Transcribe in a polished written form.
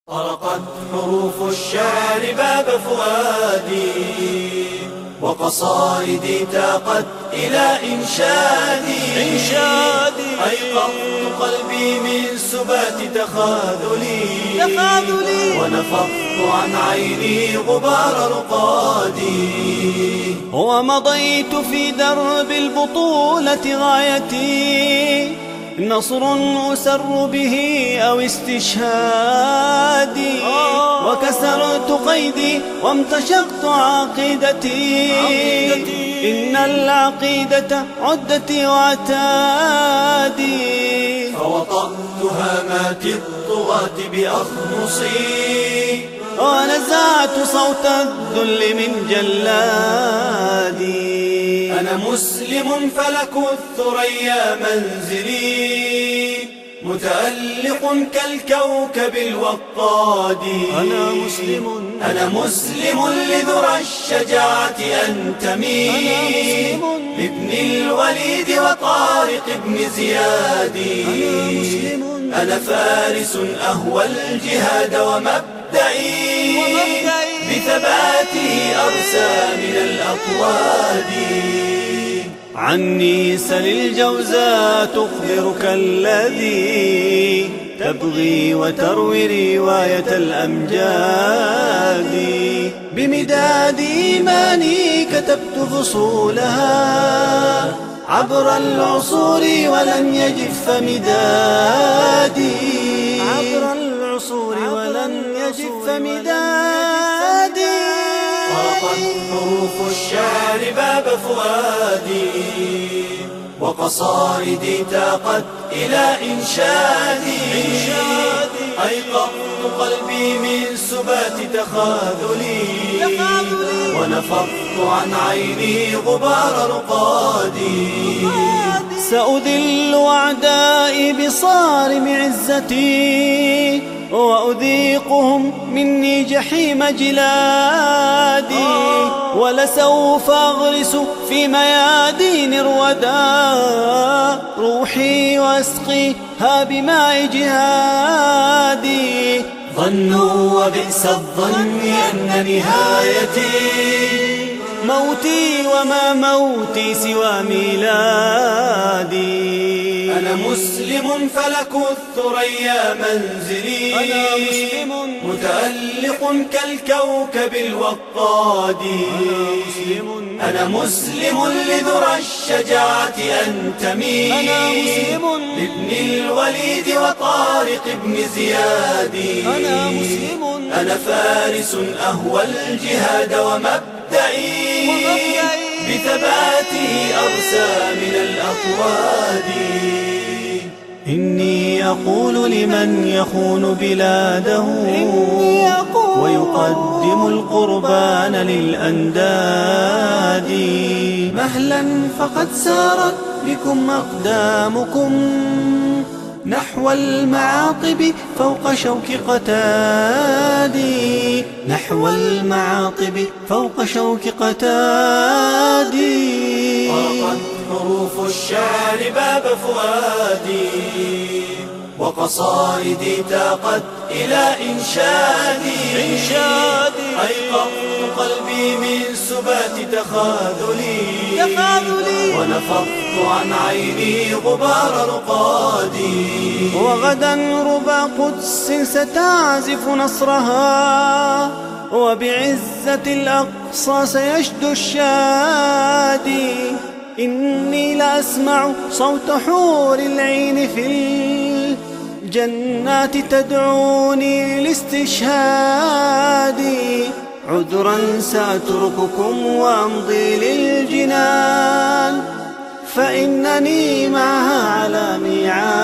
طرقت حروف الشعر باب فؤادي، وقصائدي تاقت إلى إنشادي. أيقظت قلبي من سبات تخاذلي، ونفضت عن عيني غبار رقادي. ومضيت في درب البطولة غايتي، نصر أسر به أو استشهادي. وكسرت قيدي وامتشقت عقيدتي، إن العقيدة عدتي وعتادي. فوطأت هامات الطغاة بأخمصي، ونزعت صوت الذل من جلادي. أنا مسلم فلك الثريا منزلي، متألق كالكوكب الوقاد. أنا مسلم لذرى الشجاعة أنتمي، لابن الوليد وطارق بن زياد. أنا فارس أهوى الجهاد ومبدئي، بثباته أرسى من الأطواد. عني سل الجوزاء تخبرك الذي تبغي وتروي رواية الأمجاد. بمداد إيماني كتبت فصولها عبر العصور ولن يجف مدادي. طرقت حروف الشعر باب فؤادي، وقصائدي تاقت إلى إنشادي. أيقظت قلبي من سبات تخاذلي، ونفضت عن عيني غبار رقادي. سأذل أعدائي بصارم عزتي، وأذيقهم مني جحيم جلادي. ولسوف أغرس في ميادين الردى روحي، وأسقيها بماء جهادي. ظنوا وبئس الظن أن نهايتي موتي، وما موتي سوى ميلادي. أنا مسلم فلك الثريا منزلي، متألق كالكوكب الوقاد. أنا مسلم لذرى الشجاعة أنتمي، لابن الوليد وطارق بن زياد. أنا فارس أهوى الجهاد ومبدئي، بثباته أرسى من الأطواد. إني أقول لمن يخون بلاده ويقدم القربان للأنداد، مهلا فقد سارت بكم أقدامكم نحو المعاقب فوق شوك قتادي. طرقت حروف الشعر باب فؤادي، وقصائدي تاقت إلى إنشادي. أيقظت قلبي من سبات تخاذلي، ونفضت عن عيني غبار رقادي. وغدا ربى قدس ستعزف نصرها، وبعزة الأقصى سيشدو الشادي. إني لأسمع صوت حور العين في الجنات تدعوني للاستشهاد. عذرا سأترككم وأمضي للجنان، فإنني معها على ميعاد.